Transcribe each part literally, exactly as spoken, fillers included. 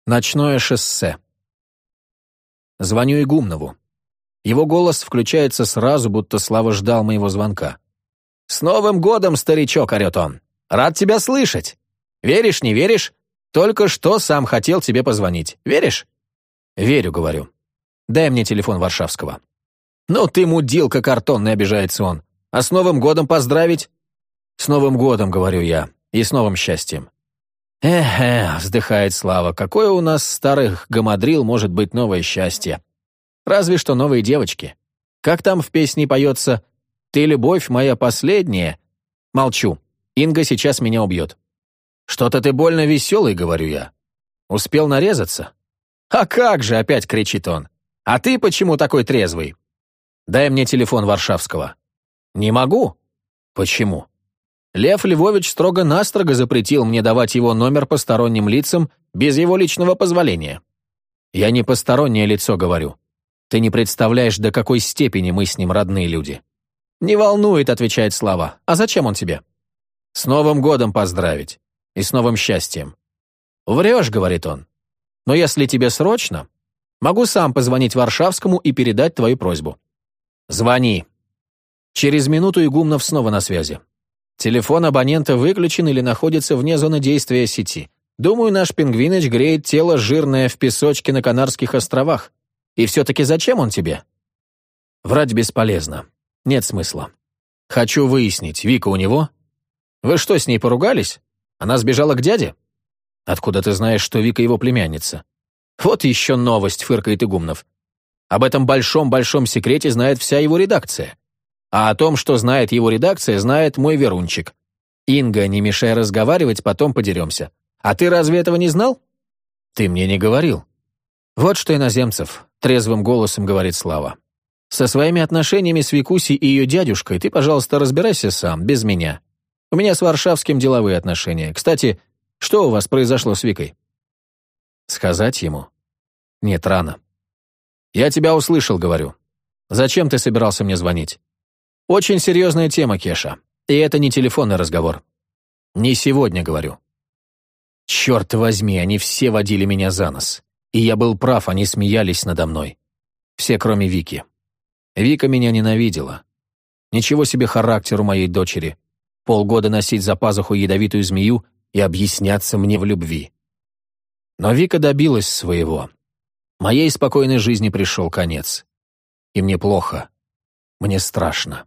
Ночное шоссе. Звоню Игумнову. Его голос включается сразу, будто Слава ждал моего звонка. «С Новым годом, старичок!» — орёт он. «Рад тебя слышать! Веришь, не веришь? Только что сам хотел тебе позвонить. Веришь?» «Верю», — говорю. «Дай мне телефон Варшавского». «Ну ты мудилка картонный», — обижается он. «А с Новым годом поздравить?» «С Новым годом», — говорю я, — «и с новым счастьем». «Эх-эх», — вздыхает Слава, — «какое у нас старых гамадрил может быть новое счастье? Разве что новые девочки. Как там в песне поется «Ты, любовь моя последняя»?» Молчу. Инга сейчас меня убьет. «Что-то ты больно веселый», — говорю я. «Успел нарезаться?» «А как же», — опять кричит он. «А ты почему такой трезвый?» «Дай мне телефон Варшавского». «Не могу». «Почему?» Лев Львович строго-настрого запретил мне давать его номер посторонним лицам без его личного позволения. Я не постороннее лицо говорю. Ты не представляешь, до какой степени мы с ним родные люди. «Не волнует», — отвечает Слава. «А зачем он тебе?» «С Новым годом поздравить. И с новым счастьем». «Врешь», — говорит он. «Но если тебе срочно, могу сам позвонить Варшавскому и передать твою просьбу». «Звони». Через минуту Игумнов снова на связи. Телефон абонента выключен или находится вне зоны действия сети. Думаю, наш пингвиныч греет тело жирное в песочке на Канарских островах. И все-таки зачем он тебе? Врать бесполезно. Нет смысла. Хочу выяснить, Вика у него? Вы что, с ней поругались? Она сбежала к дяде? Откуда ты знаешь, что Вика его племянница? Вот еще новость, фыркает Игумнов. Об этом большом-большом секрете знает вся его редакция. А о том, что знает его редакция, знает мой Верунчик. Инга, не мешай разговаривать, потом подеремся. А ты разве этого не знал? Ты мне не говорил. Вот что, Иноземцев, трезвым голосом говорит Слава. Со своими отношениями с Викусей и ее дядюшкой ты, пожалуйста, разбирайся сам, без меня. У меня с Варшавским деловые отношения. Кстати, что у вас произошло с Викой? Сказать ему? Нет, рано. Я тебя услышал, говорю. Зачем ты собирался мне звонить? Очень серьезная тема, Кеша. И это не телефонный разговор. Не сегодня, говорю. Черт возьми, они все водили меня за нос. И я был прав, они смеялись надо мной. Все, кроме Вики. Вика меня ненавидела. Ничего себе характер у моей дочери. Полгода носить за пазуху ядовитую змею и объясняться мне в любви. Но Вика добилась своего. Моей спокойной жизни пришел конец. И мне плохо. Мне страшно.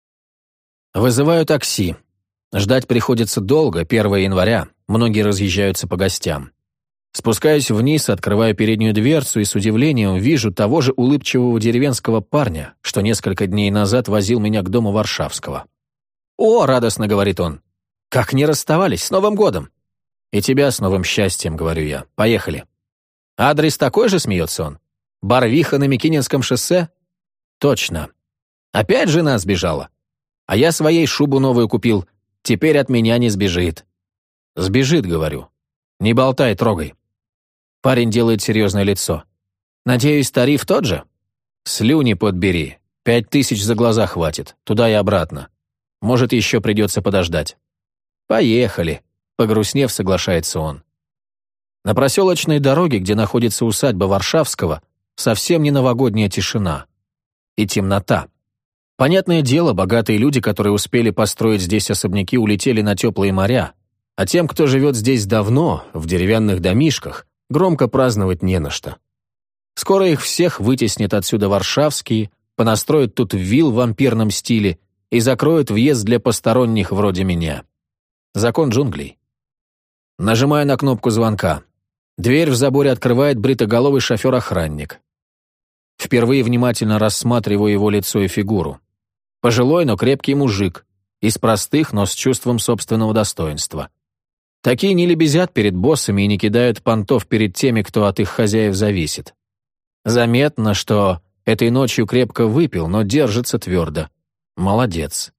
Вызываю такси. Ждать приходится долго, первого января. Многие разъезжаются по гостям. Спускаюсь вниз, открываю переднюю дверцу и с удивлением вижу того же улыбчивого деревенского парня, что несколько дней назад возил меня к дому Варшавского. «О!» — радостно говорит он. «Как не расставались, с Новым годом!» «И тебя с новым счастьем», — говорю я. «Поехали». «Адрес такой же?» — смеется он. «Барвиха на Микининском шоссе?» «Точно. Опять жена сбежала. А я своей шубу новую купил. Теперь от меня не сбежит». «Сбежит», — говорю. «Не болтай, трогай». Парень делает серьезное лицо. «Надеюсь, тариф тот же?» «Слюни подбери. Пять тысяч за глаза хватит. Туда и обратно. Может, еще придется подождать». «Поехали», — погрустнев, соглашается он. На проселочной дороге, где находится усадьба Варшавского, совсем не новогодняя тишина. И темнота. Понятное дело, богатые люди, которые успели построить здесь особняки, улетели на теплые моря, а тем, кто живет здесь давно, в деревянных домишках, громко праздновать не на что. Скоро их всех вытеснят отсюда Варшавские, понастроят тут вилл в вампирном стиле и закроют въезд для посторонних вроде меня. Закон джунглей. Нажимаю на кнопку звонка. Дверь в заборе открывает бритоголовый шофер-охранник. Впервые внимательно рассматриваю его лицо и фигуру. Пожилой, но крепкий мужик, из простых, но с чувством собственного достоинства. Такие не лебезят перед боссами и не кидают понтов перед теми, кто от их хозяев зависит. Заметно, что этой ночью крепко выпил, но держится твердо. Молодец.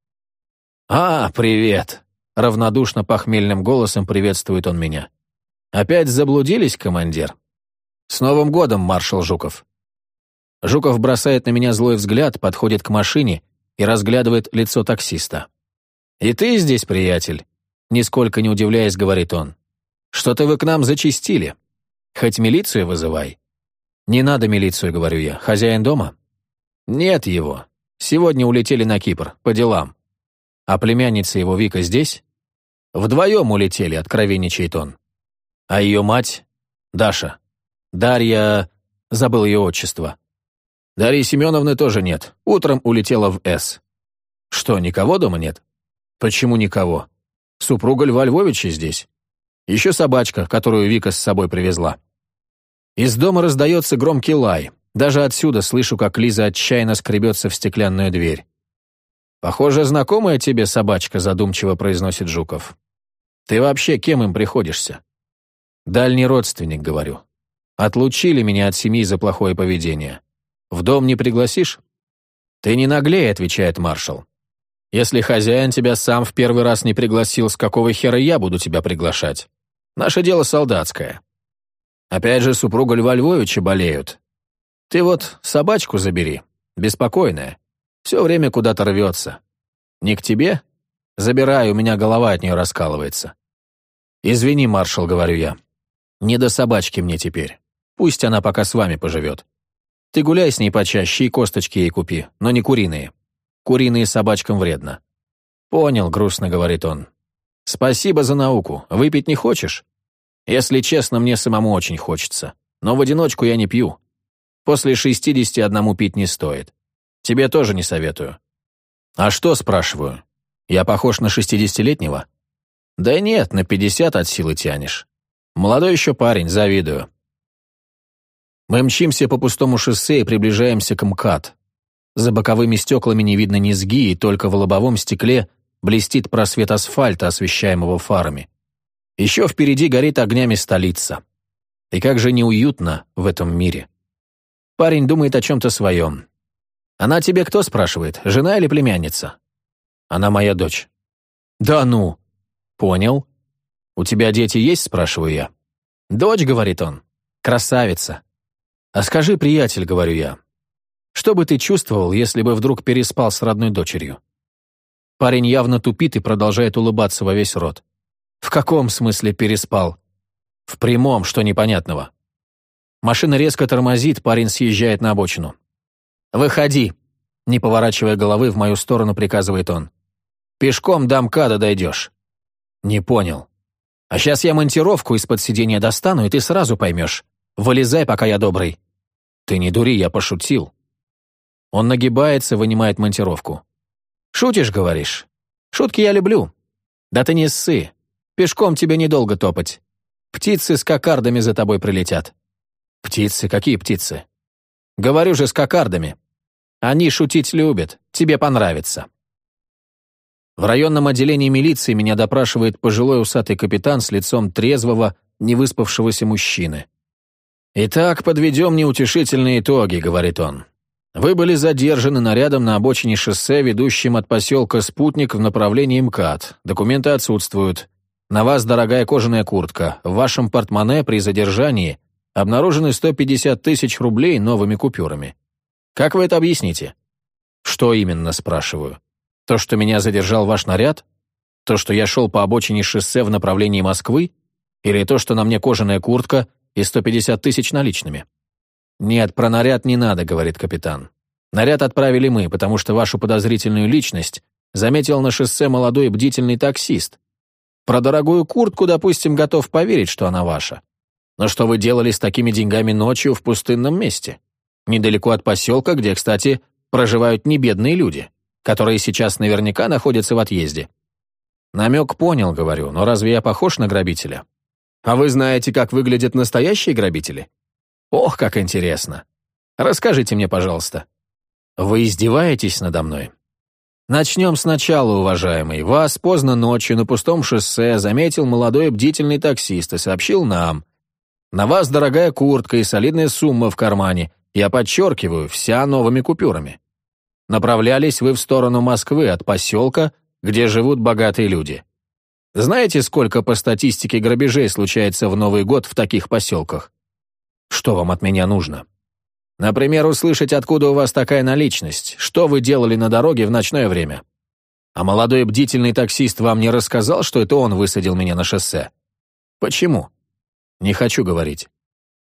«А, привет!» — равнодушно похмельным голосом приветствует он меня. «Опять заблудились, командир?» «С Новым годом, маршал Жуков!» Жуков бросает на меня злой взгляд, подходит к машине и разглядывает лицо таксиста. «И ты здесь, приятель?» Нисколько не удивляясь, говорит он. «Что-то вы к нам зачастили. Хоть милицию вызывай». «Не надо милицию», — говорю я. «Хозяин дома?» «Нет его. Сегодня улетели на Кипр, по делам». «А племянница его Вика здесь?» «Вдвоем улетели», — откровенничает он. «А ее мать?» «Даша. Дарья...» Забыл ее отчество. «Дарьи Семеновны тоже нет. Утром улетела в С». «Что, никого дома нет?» «Почему никого? Супруга Льва Львовича здесь. Еще собачка, которую Вика с собой привезла». Из дома раздается громкий лай. Даже отсюда слышу, как Лиза отчаянно скребется в стеклянную дверь. «Похоже, знакомая тебе собачка», — задумчиво произносит Жуков. «Ты вообще кем им приходишься?» «Дальний родственник», — говорю. «Отлучили меня от семьи за плохое поведение. В дом не пригласишь?» «Ты не наглей», — отвечает маршал. «Если хозяин тебя сам в первый раз не пригласил, с какого хера я буду тебя приглашать? Наше дело солдатское. Опять же, супруга Льва Львовича болеют. Ты вот собачку забери, беспокойная. Все время куда-то рвется. Не к тебе? Забирай, у меня голова от нее раскалывается». «Извини, маршал», — говорю я. «Не до собачки мне теперь. Пусть она пока с вами поживет. Ты гуляй с ней почаще и косточки ей купи, но не куриные. Куриные собачкам вредно». «Понял», — грустно говорит он. «Спасибо за науку. Выпить не хочешь?» «Если честно, мне самому очень хочется. Но в одиночку я не пью. После шестидесяти одному пить не стоит. Тебе тоже не советую». «А что?» — спрашиваю. «Я похож на шестидесятилетнего?» «Да нет, на пятьдесят от силы тянешь. Молодой еще парень, завидую». Мы мчимся по пустому шоссе и приближаемся к МКАД. За боковыми стеклами не видно низги, и только в лобовом стекле блестит просвет асфальта, освещаемого фарами. Еще впереди горит огнями столица. И как же неуютно в этом мире. Парень думает о чем-то своем. «Она тебе кто?» — спрашивает. «Жена или племянница?» «Она моя дочь». «Да ну!» «Понял. У тебя дети есть?» — спрашиваю я. «Дочь», — говорит он. «Красавица». «А скажи, приятель», — говорю я, что бы ты чувствовал, если бы вдруг переспал с родной дочерью?» Парень явно тупит и продолжает улыбаться во весь рот. «В каком смысле переспал?» «В прямом, что непонятного». Машина резко тормозит, парень съезжает на обочину. «Выходи», — не поворачивая головы, в мою сторону приказывает он. «Пешком до МКАДа дойдешь». «Не понял». «А сейчас я монтировку из-под сиденья достану, и ты сразу поймешь. Вылезай, пока я добрый». «Ты не дури, я пошутил». Он нагибается, вынимает монтировку. «Шутишь, говоришь? Шутки я люблю. Да ты не ссы. Пешком тебе недолго топать. Птицы с кокардами за тобой прилетят». «Птицы? Какие птицы?» «Говорю же, с кокардами. Они шутить любят. Тебе понравится». В районном отделении милиции меня допрашивает пожилой усатый капитан с лицом трезвого, невыспавшегося мужчины. «Итак, подведем неутешительные итоги», — говорит он. «Вы были задержаны нарядом на обочине шоссе, ведущем от поселка Спутник в направлении МКАД. Документы отсутствуют. На вас дорогая кожаная куртка. В вашем портмоне при задержании обнаружены сто пятьдесят тысяч рублей новыми купюрами. Как вы это объясните?» «Что именно?» — спрашиваю. «То, что меня задержал ваш наряд? То, что я шел по обочине шоссе в направлении Москвы? Или то, что на мне кожаная куртка и сто пятьдесят тысяч наличными?» «Нет, про наряд не надо», — говорит капитан. «Наряд отправили мы, потому что вашу подозрительную личность заметил на шоссе молодой бдительный таксист. Про дорогую куртку, допустим, готов поверить, что она ваша. Но что вы делали с такими деньгами ночью в пустынном месте? Недалеко от поселка, где, кстати, проживают небедные люди, которые сейчас наверняка находятся в отъезде». «Намек понял», — говорю, «но разве я похож на грабителя?» «А вы знаете, как выглядят настоящие грабители?» «Ох, как интересно! Расскажите мне, пожалуйста». «Вы издеваетесь надо мной?» «Начнем сначала, уважаемый. Вас поздно ночью на пустом шоссе заметил молодой бдительный таксист и сообщил нам. На вас дорогая куртка и солидная сумма в кармане, я подчеркиваю, вся новыми купюрами. Направлялись вы в сторону Москвы от поселка, где живут богатые люди. Знаете, сколько по статистике грабежей случается в Новый год в таких поселках? Что вам от меня нужно? Например, услышать, откуда у вас такая наличность, что вы делали на дороге в ночное время. А молодой бдительный таксист вам не рассказал, что это он высадил меня на шоссе? Почему? Не хочу говорить.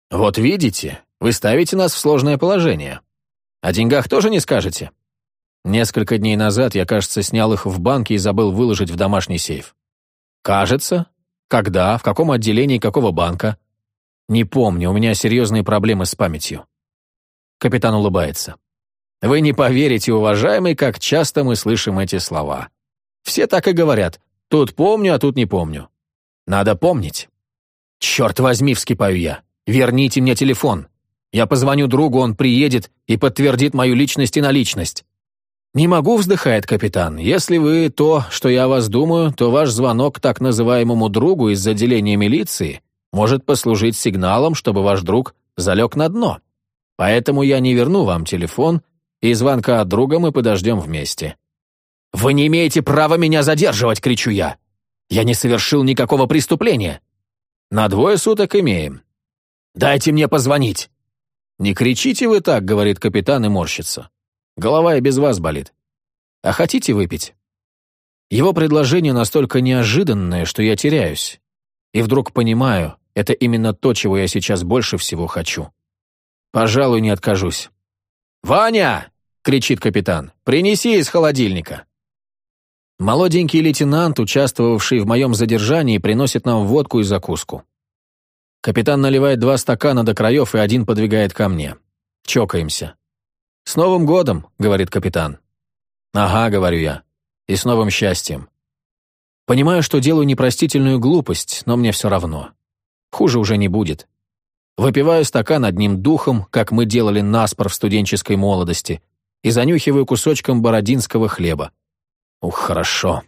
«Вот видите, вы ставите нас в сложное положение. О деньгах тоже не скажете?» Несколько дней назад я, кажется, снял их в банке и забыл выложить в домашний сейф. «Кажется? Когда? В каком отделении какого банка?» «Не помню, у меня серьезные проблемы с памятью». Капитан улыбается. «Вы не поверите, уважаемый, как часто мы слышим эти слова. Все так и говорят. Тут помню, а тут не помню. Надо помнить». «Черт возьми», — вскипаю я. «Верните мне телефон. Я позвоню другу, он приедет и подтвердит мою личность и наличность». «Не могу», — вздыхает капитан. «Если вы то, что я о вас думаю, то ваш звонок к так называемому другу из отделения милиции может послужить сигналом, чтобы ваш друг залег на дно. Поэтому я не верну вам телефон, и звонка от друга мы подождем вместе». «Вы не имеете права меня задерживать!» — кричу я. «Я не совершил никакого преступления». «На двое суток имеем». «Дайте мне позвонить». «Не кричите вы так», — говорит капитан и морщится. «Голова и без вас болит. А хотите выпить?» Его предложение настолько неожиданное, что я теряюсь. И вдруг понимаю, это именно то, чего я сейчас больше всего хочу. Пожалуй, не откажусь. «Ваня!» — кричит капитан. «Принеси из холодильника». Молоденький лейтенант, участвовавший в моем задержании, приносит нам водку и закуску. Капитан наливает два стакана до краев и один подвигает ко мне. Чокаемся. «С Новым годом!» — говорит капитан. «Ага», — говорю я. «И с новым счастьем». Понимаю, что делаю непростительную глупость, но мне все равно. Хуже уже не будет. Выпиваю стакан одним духом, как мы делали наспор в студенческой молодости, и занюхиваю кусочком бородинского хлеба. Ух, хорошо.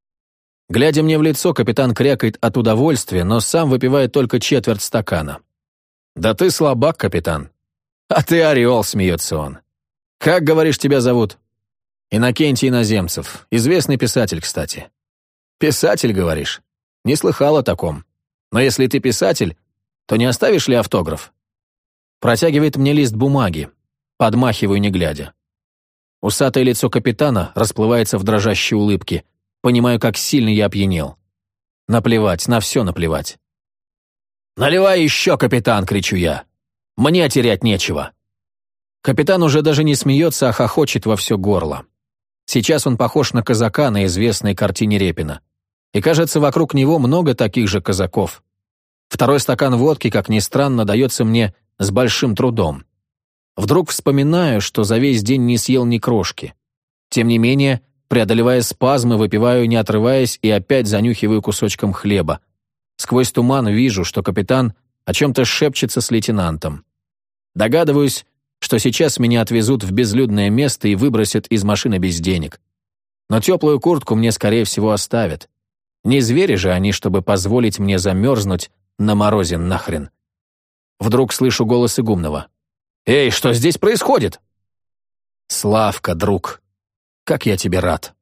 Глядя мне в лицо, капитан крякает от удовольствия, но сам выпивает только четверть стакана. «Да ты слабак, капитан». «А ты орел», — смеется он. «Как, говоришь, тебя зовут?» «Иннокентий Иноземцев. Известный писатель, кстати». «Писатель, говоришь? Не слыхал о таком. Но если ты писатель, то не оставишь ли автограф?» Протягивает мне лист бумаги. Подмахиваю, не глядя. Усатое лицо капитана расплывается в дрожащей улыбке. Понимаю, как сильно я опьянел. Наплевать, на все наплевать. «Наливай еще, капитан!» — кричу я. «Мне терять нечего». Капитан уже даже не смеется, а хохочет во все горло. Сейчас он похож на казака на известной картине Репина. И кажется, вокруг него много таких же казаков. Второй стакан водки, как ни странно, дается мне с большим трудом. Вдруг вспоминаю, что за весь день не съел ни крошки. Тем не менее, преодолевая спазмы, выпиваю, не отрываясь, и опять занюхиваю кусочком хлеба. Сквозь туман вижу, что капитан о чем-то шепчется с лейтенантом. Догадываюсь, что сейчас меня отвезут в безлюдное место и выбросят из машины без денег. Но теплую куртку мне, скорее всего, оставят. Не звери же они, чтобы позволить мне замерзнуть на морозе нахрен. Вдруг слышу голос Игумнова. «Эй, что здесь происходит?» «Славка, друг, как я тебе рад!»